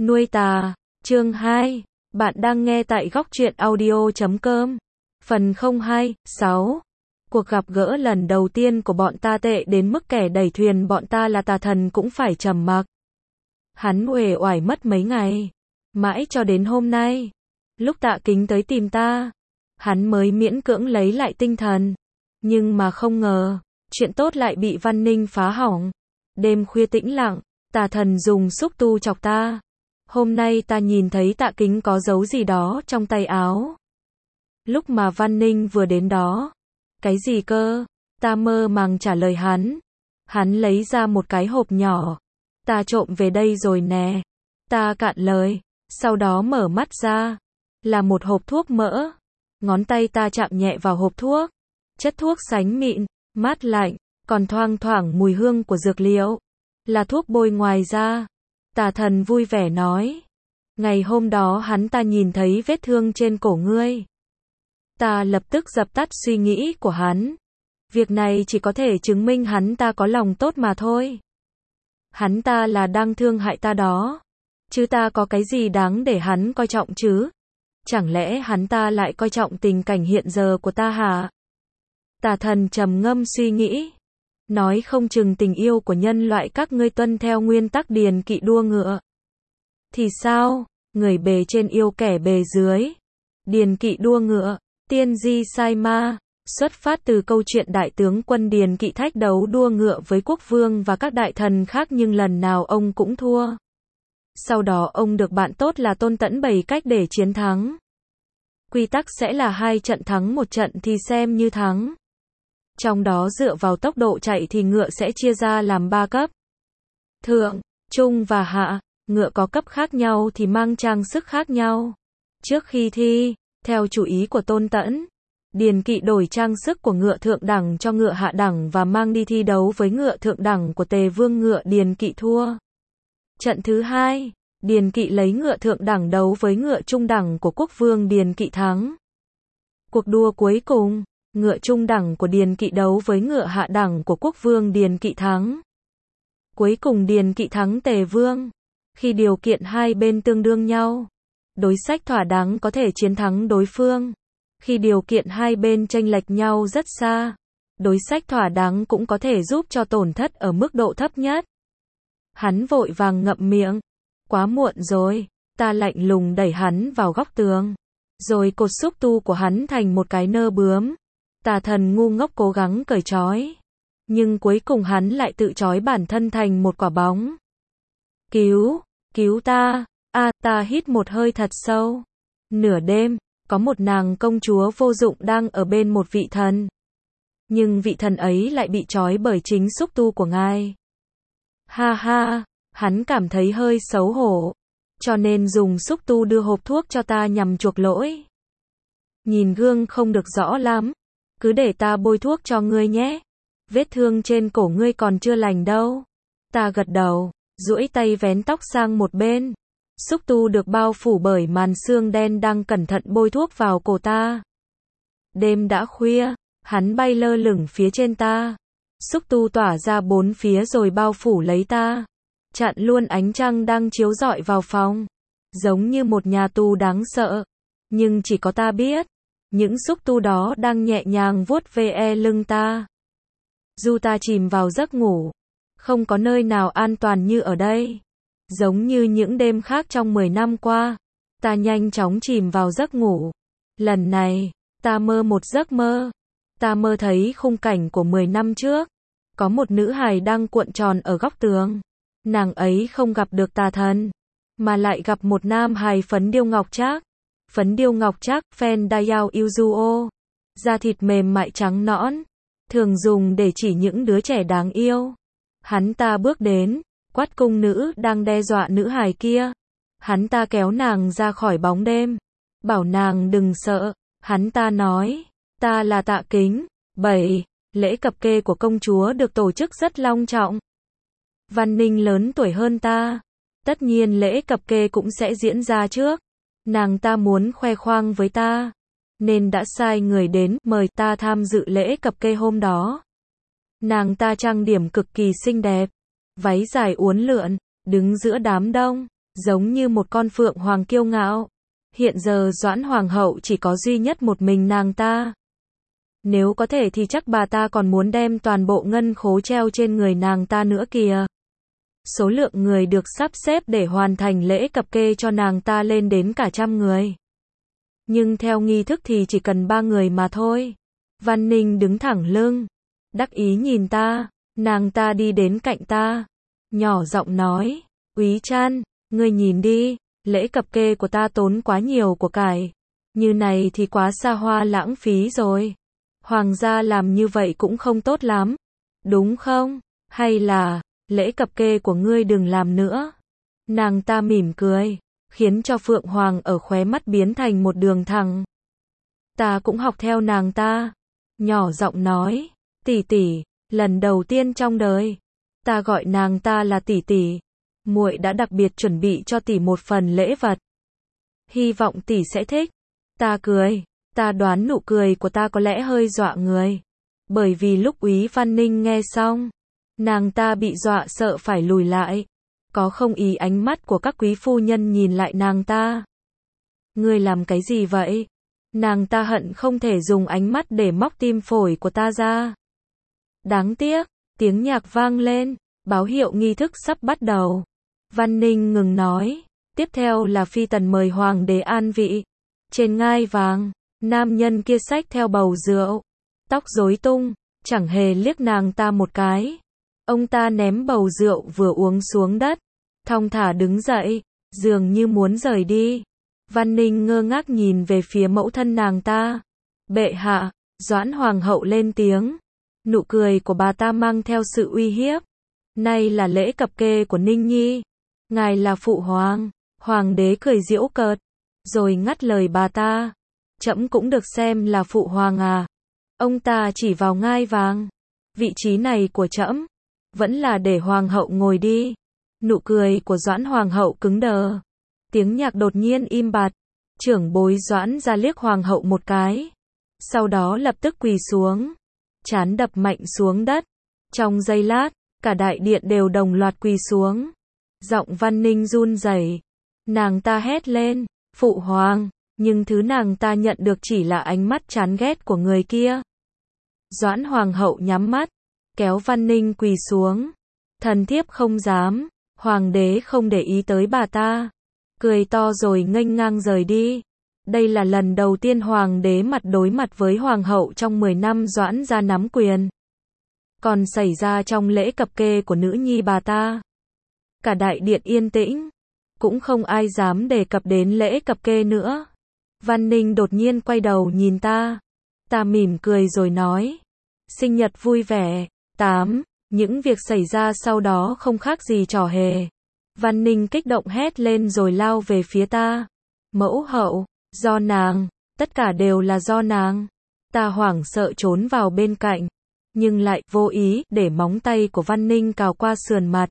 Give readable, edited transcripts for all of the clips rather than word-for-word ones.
Nuôi tà, chương 2. Bạn đang nghe tại góc truyện audio.com. Phần 026. Cuộc gặp gỡ lần đầu tiên của bọn ta tệ đến mức kẻ đẩy thuyền bọn ta là tà thần cũng phải trầm mặc. Hắn uể oải mất mấy ngày. Mãi cho đến hôm nay. Lúc Tạ Kính tới tìm ta. Hắn mới miễn cưỡng lấy lại tinh thần. Nhưng mà không ngờ, chuyện tốt lại bị Văn Ninh phá hỏng. Đêm khuya tĩnh lặng, tà thần dùng xúc tu chọc ta. Hôm nay ta nhìn thấy Tạ Kính có giấu gì đó trong tay áo. Lúc mà Văn Ninh vừa đến đó. Cái gì cơ? Ta mơ màng trả lời hắn. Hắn lấy ra một cái hộp nhỏ. Ta trộm về đây rồi nè. Ta cạn lời. Sau đó mở mắt ra. Là một hộp thuốc mỡ. Ngón tay ta chạm nhẹ vào hộp thuốc. Chất thuốc sánh mịn, mát lạnh, còn thoang thoảng mùi hương của dược liệu. Là thuốc bôi ngoài da. Tà thần vui vẻ nói. Ngày hôm đó hắn ta nhìn thấy vết thương trên cổ ngươi. Ta lập tức dập tắt suy nghĩ của hắn. Việc này chỉ có thể chứng minh hắn ta có lòng tốt mà thôi. Hắn ta là đang thương hại ta đó. Chứ ta có cái gì đáng để hắn coi trọng chứ? Chẳng lẽ hắn ta lại coi trọng tình cảnh hiện giờ của ta hả? Tà thần trầm ngâm suy nghĩ. Nói không chừng tình yêu của nhân loại các ngươi tuân theo nguyên tắc điền kỵ đua ngựa. Thì sao? Người bề trên yêu kẻ bề dưới. Điền kỵ đua ngựa, tiên di sai ma. Xuất phát từ câu chuyện đại tướng quân điền kỵ thách đấu đua ngựa với quốc vương và các đại thần khác nhưng lần nào ông cũng thua. Sau đó ông được bạn tốt là Tôn Tẫn bày cách để chiến thắng. Quy tắc sẽ là 2 trận thắng 1 trận thì xem như thắng. Trong đó dựa vào tốc độ chạy thì ngựa sẽ chia ra làm 3 cấp. Thượng, trung và hạ. Ngựa có cấp khác nhau thì mang trang sức khác nhau. Trước khi thi, theo chủ ý của Tôn Tẫn, điền kỵ đổi trang sức của ngựa thượng đẳng cho ngựa hạ đẳng và mang đi thi đấu với ngựa thượng đẳng của Tề Vương ngựa điền kỵ thua. Trận thứ 2, điền kỵ lấy ngựa thượng đẳng đấu với ngựa trung đẳng của quốc vương điền kỵ thắng. Cuộc đua cuối cùng, ngựa trung đẳng của điền kỵ đấu với ngựa hạ đẳng của quốc vương điền kỵ thắng. Cuối cùng điền kỵ thắng Tề Vương. Khi điều kiện hai bên tương đương nhau, đối sách thỏa đáng có thể chiến thắng đối phương. Khi điều kiện hai bên chênh lệch nhau rất xa, đối sách thỏa đáng cũng có thể giúp cho tổn thất ở mức độ thấp nhất. Hắn vội vàng ngậm miệng. Quá muộn rồi. Ta lạnh lùng đẩy hắn vào góc tường. Rồi cột xúc tu của hắn thành một cái nơ bướm. Tà thần ngu ngốc cố gắng cởi trói. Nhưng cuối cùng hắn lại tự trói bản thân thành một quả bóng. Cứu ta. Ta hít một hơi thật sâu. Nửa đêm, có một nàng công chúa vô dụng đang ở bên một vị thần. Nhưng vị thần ấy lại bị trói bởi chính xúc tu của ngài. Ha ha, hắn cảm thấy hơi xấu hổ. Cho nên dùng xúc tu đưa hộp thuốc cho ta nhằm chuộc lỗi. Nhìn gương không được rõ lắm. Cứ để ta bôi thuốc cho ngươi nhé. Vết thương trên cổ ngươi còn chưa lành đâu. Ta gật đầu, duỗi tay vén tóc sang một bên. Xúc tu được bao phủ bởi màn sương đen đang cẩn thận bôi thuốc vào cổ ta. Đêm đã khuya, hắn bay lơ lửng phía trên ta. Xúc tu tỏa ra 4 phía rồi bao phủ lấy ta. Chặn luôn ánh trăng đang chiếu rọi vào phòng. Giống như một nhà tù đáng sợ. Nhưng chỉ có ta biết. Những xúc tu đó đang nhẹ nhàng vuốt ve lưng ta. Dù ta chìm vào giấc ngủ. Không có nơi nào an toàn như ở đây. Giống như những đêm khác trong 10 năm qua. Ta nhanh chóng chìm vào giấc ngủ. Lần này, ta mơ một giấc mơ. Ta mơ thấy khung cảnh của 10 năm trước. Có một nữ hài đang cuộn tròn ở góc tường. Nàng ấy không gặp được tà thần. Mà lại gặp một nam hài phấn điêu ngọc trác. Phấn điêu ngọc trác, Phen Dayao Yuzuo. Da thịt mềm mại trắng nõn. Thường dùng để chỉ những đứa trẻ đáng yêu. Hắn ta bước đến, quát cung nữ đang đe dọa nữ hài kia. Hắn ta kéo nàng ra khỏi bóng đêm. Bảo nàng đừng sợ. Hắn ta nói, ta là Tạ Kính. 7. Lễ cập kê của công chúa được tổ chức rất long trọng. Văn Ninh lớn tuổi hơn ta. Tất nhiên lễ cập kê cũng sẽ diễn ra trước. Nàng ta muốn khoe khoang với ta. Nên đã sai người đến mời ta tham dự lễ cập kê hôm đó. Nàng ta trang điểm cực kỳ xinh đẹp. Váy dài uốn lượn, đứng giữa đám đông. giống như một con phượng hoàng kiêu ngạo. Hiện giờ Doãn Hoàng hậu chỉ có duy nhất một mình nàng ta. Nếu có thể thì chắc bà ta còn muốn đem toàn bộ ngân khố treo trên người nàng ta nữa kìa. Số lượng người được sắp xếp để hoàn thành lễ cập kê cho nàng ta lên đến cả 100 người. Nhưng theo nghi thức thì chỉ cần 3 người mà thôi. Văn Ninh đứng thẳng lưng, đắc ý nhìn ta, nàng ta đi đến cạnh ta, nhỏ giọng nói, Úy Trăn, ngươi nhìn đi, lễ cập kê của ta tốn quá nhiều của cải. Như này thì quá xa hoa lãng phí rồi. Hoàng gia làm như vậy cũng không tốt lắm, đúng không? Hay là, lễ cập kê của ngươi đừng làm nữa. Nàng ta mỉm cười, khiến cho Phượng Hoàng ở khóe mắt biến thành một đường thẳng. Ta cũng học theo nàng ta, nhỏ giọng nói, tỷ tỷ, lần đầu tiên trong đời, ta gọi nàng ta là tỷ tỷ. Muội đã đặc biệt chuẩn bị cho tỷ một phần lễ vật. Hy vọng tỷ sẽ thích. Ta cười, ta đoán nụ cười của ta có lẽ hơi dọa người. Bởi vì lúc Úy Văn Ninh nghe xong, nàng ta bị dọa sợ phải lùi lại. Có không ý ánh mắt của các quý phu nhân nhìn lại nàng ta. Ngươi làm cái gì vậy? Nàng ta hận không thể dùng ánh mắt để móc tim phổi của ta ra. Đáng tiếc, tiếng nhạc vang lên, báo hiệu nghi thức sắp bắt đầu. Văn Ninh ngừng nói, tiếp theo là phi tần mời hoàng đế an vị. Trên ngai vàng, nam nhân kia xách theo bầu rượu, tóc rối tung, chẳng hề liếc nàng ta một cái. Ông ta ném bầu rượu vừa uống xuống đất, thong thả đứng dậy, dường như muốn rời đi. Văn Ninh ngơ ngác nhìn về phía mẫu thân nàng ta. Bệ hạ, Doãn Hoàng hậu lên tiếng. Nụ cười của bà ta mang theo sự uy hiếp. Nay là lễ cập kê của Ninh Nhi. Ngài là phụ hoàng. Hoàng đế cười giễu cợt, rồi ngắt lời bà ta. Trẫm cũng được xem là phụ hoàng à? Ông ta chỉ vào ngai vàng. Vị trí này của trẫm vẫn là để hoàng hậu ngồi đi. Nụ cười của Doãn Hoàng hậu cứng đờ. Tiếng nhạc đột nhiên im bặt. Trưởng bối Doãn ra liếc hoàng hậu một cái. Sau đó lập tức quỳ xuống. Trán đập mạnh xuống đất. Trong giây lát, cả đại điện đều đồng loạt quỳ xuống. Giọng Văn Ninh run rẩy. Nàng ta hét lên, phụ hoàng, nhưng thứ nàng ta nhận được chỉ là ánh mắt chán ghét của người kia. Doãn Hoàng hậu nhắm mắt, kéo Văn Ninh quỳ xuống. Thần thiếp không dám. Hoàng đế không để ý tới bà ta, cười to rồi nghênh ngang rời đi. Đây là lần đầu tiên hoàng đế mặt đối mặt với hoàng hậu trong 10 năm Doãn gia nắm quyền. Còn xảy ra trong lễ cập kê của nữ nhi bà ta. Cả đại điện yên tĩnh, cũng không ai dám đề cập đến lễ cập kê nữa. Văn Ninh đột nhiên quay đầu nhìn ta. Ta mỉm cười rồi nói, sinh nhật vui vẻ. 8. Những việc xảy ra sau đó không khác gì trò hề. Văn Ninh kích động hét lên rồi lao về phía ta. Mẫu hậu, do nàng, tất cả đều là do nàng. Ta hoảng sợ trốn vào bên cạnh, nhưng lại vô ý để móng tay của Văn Ninh cào qua sườn mặt.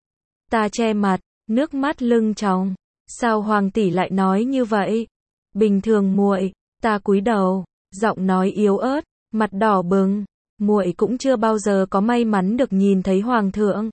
Ta che mặt, nước mắt lưng tròng. Sao hoàng tỷ lại nói như vậy? Bình thường muội, ta cúi đầu, giọng nói yếu ớt, mặt đỏ bừng. Muội cũng chưa bao giờ có may mắn được nhìn thấy hoàng thượng.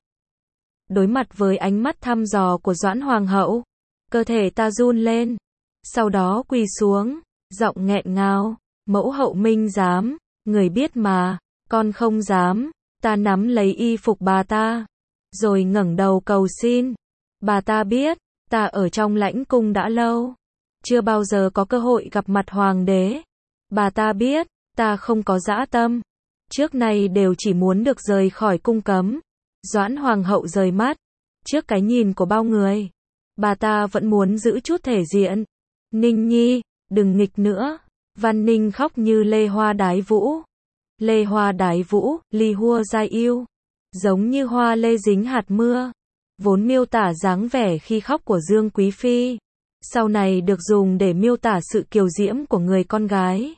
Đối mặt với ánh mắt thăm dò của Doãn Hoàng hậu, cơ thể ta run lên. Sau đó quỳ xuống, giọng nghẹn ngào, mẫu hậu minh dám, người biết mà, con không dám. Ta nắm lấy y phục bà ta, rồi ngẩng đầu cầu xin. Bà ta biết, ta ở trong lãnh cung đã lâu, chưa bao giờ có cơ hội gặp mặt hoàng đế. Bà ta biết, ta không có dã tâm. Trước nay đều chỉ muốn được rời khỏi cung cấm. Doãn Hoàng hậu rời mắt. Trước cái nhìn của bao người, bà ta vẫn muốn giữ chút thể diện. Ninh Nhi, đừng nghịch nữa. Văn Ninh khóc như lê hoa đái vũ. Lê hoa đái vũ, ly hua giai yêu. Giống như hoa lê dính hạt mưa. Vốn miêu tả dáng vẻ khi khóc của Dương Quý Phi. Sau này được dùng để miêu tả sự kiều diễm của người con gái.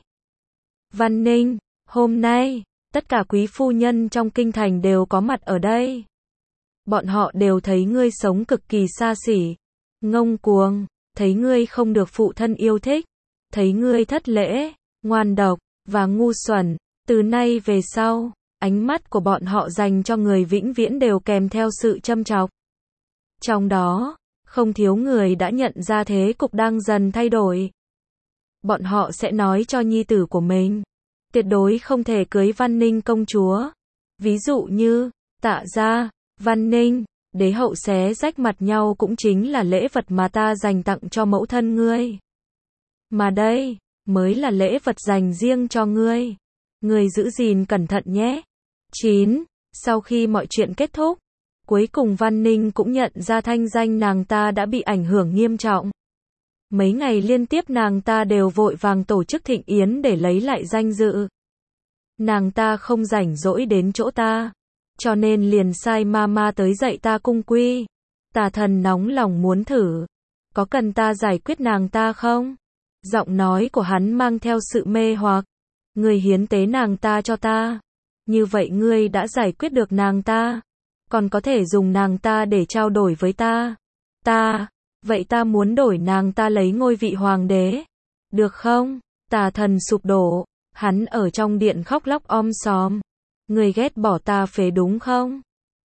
Văn Ninh, hôm nay, tất cả quý phu nhân trong kinh thành đều có mặt ở đây. Bọn họ đều thấy ngươi sống cực kỳ xa xỉ, ngông cuồng, thấy ngươi không được phụ thân yêu thích, thấy ngươi thất lễ, ngoan độc, và ngu xuẩn. Từ nay về sau, ánh mắt của bọn họ dành cho người vĩnh viễn đều kèm theo sự châm chọc. Trong đó, Không thiếu người đã nhận ra thế cục đang dần thay đổi. Bọn họ sẽ nói cho nhi tử của mình, tuyệt đối không thể cưới Văn Ninh công chúa. Ví dụ như, Tạ gia, Văn Ninh, đế hậu xé rách mặt nhau cũng chính là lễ vật mà ta dành tặng cho mẫu thân ngươi. Mà đây, mới là lễ vật dành riêng cho ngươi. Ngươi giữ gìn cẩn thận nhé. 9. Sau khi mọi chuyện kết thúc, cuối cùng Văn Ninh cũng nhận ra thanh danh nàng ta đã bị ảnh hưởng nghiêm trọng. Mấy ngày liên tiếp nàng ta đều vội vàng tổ chức thịnh yến để lấy lại danh dự. Nàng ta không rảnh rỗi đến chỗ ta, cho nên liền sai mama tới dạy ta cung quy. Tà Thần nóng lòng muốn thử, có cần ta giải quyết nàng ta không? Giọng nói của hắn mang theo sự mê hoặc. Ngươi hiến tế nàng ta cho ta, như vậy ngươi đã giải quyết được nàng ta, còn có thể dùng nàng ta để trao đổi với ta. Vậy ta muốn đổi nàng ta lấy ngôi vị hoàng đế, được không? Tà Thần sụp đổ, hắn ở trong điện khóc lóc sòm. Ngươi ghét bỏ ta phế đúng không?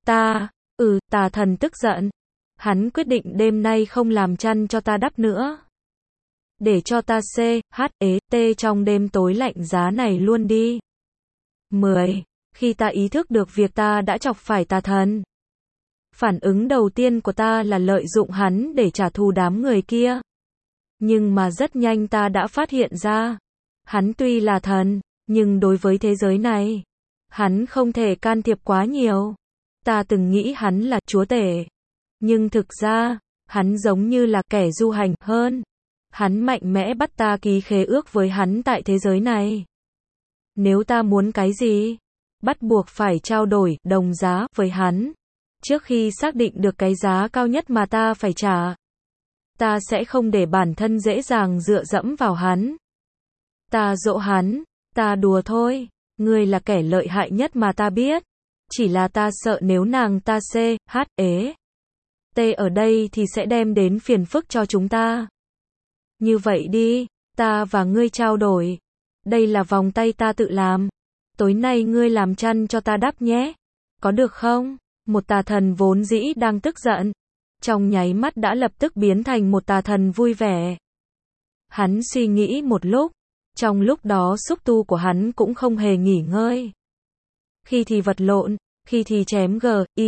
Tà Thần tức giận. Hắn quyết định đêm nay không làm chăn cho ta đắp nữa. Để cho ta trong đêm tối lạnh giá này luôn đi. 10. Khi ta ý thức được việc ta đã chọc phải Tà Thần, phản ứng đầu tiên của ta là lợi dụng hắn để trả thù đám người kia. Nhưng mà rất nhanh ta đã phát hiện ra, hắn tuy là thần, nhưng đối với thế giới này, hắn không thể can thiệp quá nhiều. Ta từng nghĩ hắn là chúa tể, nhưng thực ra, hắn giống như là kẻ du hành hơn. Hắn mạnh mẽ bắt ta ký khế ước với hắn tại thế giới này. Nếu ta muốn cái gì, bắt buộc phải trao đổi, đồng giá với hắn. Trước khi xác định được cái giá cao nhất mà ta phải trả, ta sẽ không để bản thân dễ dàng dựa dẫm vào hắn. Ta dỗ hắn, ta đùa thôi, ngươi là kẻ lợi hại nhất mà ta biết. Chỉ là ta sợ nếu nàng ta ở đây thì sẽ đem đến phiền phức cho chúng ta. Như vậy đi, ta và ngươi trao đổi. Đây là vòng tay ta tự làm. Tối nay ngươi làm chăn cho ta đắp nhé. Có được không? Một Tà Thần vốn dĩ đang tức giận, trong nháy mắt đã lập tức biến thành một Tà Thần vui vẻ. Hắn suy nghĩ một lúc, trong lúc đó xúc tu của hắn cũng không hề nghỉ ngơi. Khi thì vật lộn, khi thì chém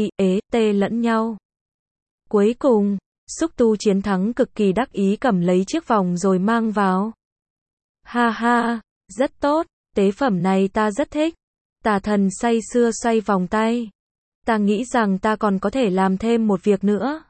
lẫn nhau. Cuối cùng, xúc tu chiến thắng cực kỳ đắc ý cầm lấy chiếc vòng rồi mang vào. Ha ha, rất tốt, tế phẩm này ta rất thích. Tà Thần say sưa xoay vòng tay. Ta nghĩ rằng ta còn có thể làm thêm một việc nữa.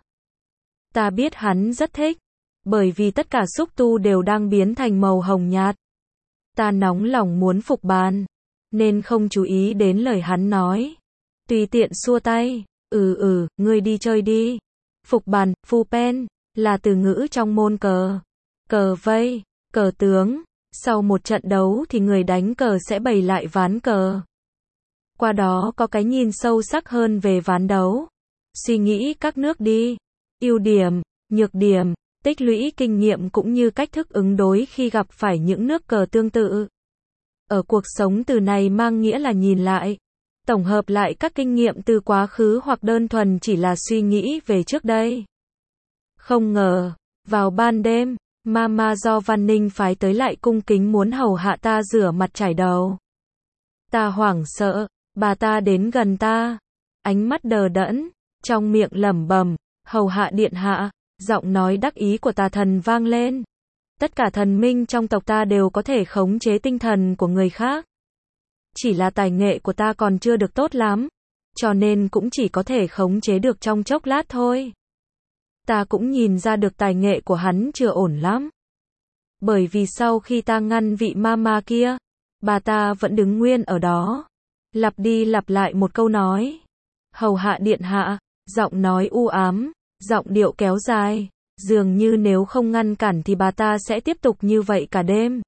Ta biết hắn rất thích, bởi vì tất cả xúc tu đều đang biến thành màu hồng nhạt. Ta nóng lòng muốn phục bàn, nên không chú ý đến lời hắn nói. Tùy tiện xua tay, ngươi đi chơi đi. Phục bàn, phu pen, là từ ngữ trong môn cờ. Cờ vây, cờ tướng. Sau một trận đấu thì người đánh cờ sẽ bày lại ván cờ. Qua đó có cái nhìn sâu sắc hơn về ván đấu. Suy nghĩ các nước đi. Ưu điểm, nhược điểm, tích lũy kinh nghiệm cũng như cách thức ứng đối khi gặp phải những nước cờ tương tự. Ở cuộc sống từ này mang nghĩa là nhìn lại, tổng hợp lại các kinh nghiệm từ quá khứ hoặc đơn thuần chỉ là suy nghĩ về trước đây. Không ngờ, vào ban đêm, mama do Văn Ninh phái tới lại cung kính muốn hầu hạ ta rửa mặt chải đầu. Ta hoảng sợ, bà ta đến gần ta, ánh mắt đờ đẫn, trong miệng lẩm bẩm, hầu hạ điện hạ. Giọng nói đắc ý của Tà Thần vang lên. Tất cả thần minh trong tộc ta đều có thể khống chế tinh thần của người khác. Chỉ là tài nghệ của ta còn chưa được tốt lắm, cho nên cũng chỉ có thể khống chế được trong chốc lát thôi. Ta cũng nhìn ra được tài nghệ của hắn chưa ổn lắm. Bởi vì sau khi ta ngăn vị mama kia, bà ta vẫn đứng nguyên ở đó, lặp đi lặp lại một câu nói. Hầu hạ điện hạ, giọng nói u ám, giọng điệu kéo dài, dường như nếu không ngăn cản thì bà ta sẽ tiếp tục như vậy cả đêm.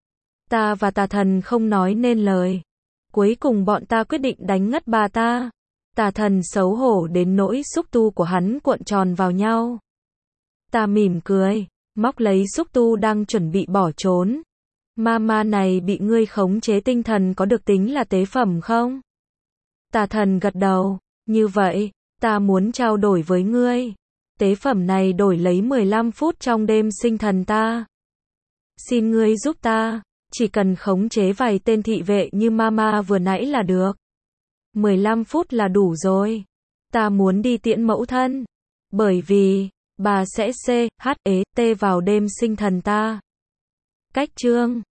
Ta và Tà Thần không nói nên lời. Cuối cùng bọn ta quyết định đánh ngất bà ta. Tà Thần xấu hổ đến nỗi xúc tu của hắn cuộn tròn vào nhau. Ta mỉm cười, móc lấy xúc tu đang chuẩn bị bỏ trốn. Mama này bị ngươi khống chế tinh thần có được tính là tế phẩm không? Tà Thần gật đầu, như vậy, ta muốn trao đổi với ngươi. Tế phẩm này đổi lấy 15 phút trong đêm sinh thần ta. Xin ngươi giúp ta, chỉ cần khống chế vài tên thị vệ như mama vừa nãy là được. 15 phút là đủ rồi. Ta muốn đi tiễn mẫu thân. Bởi vì, bà sẽ CHET vào đêm sinh thần ta. Cách chương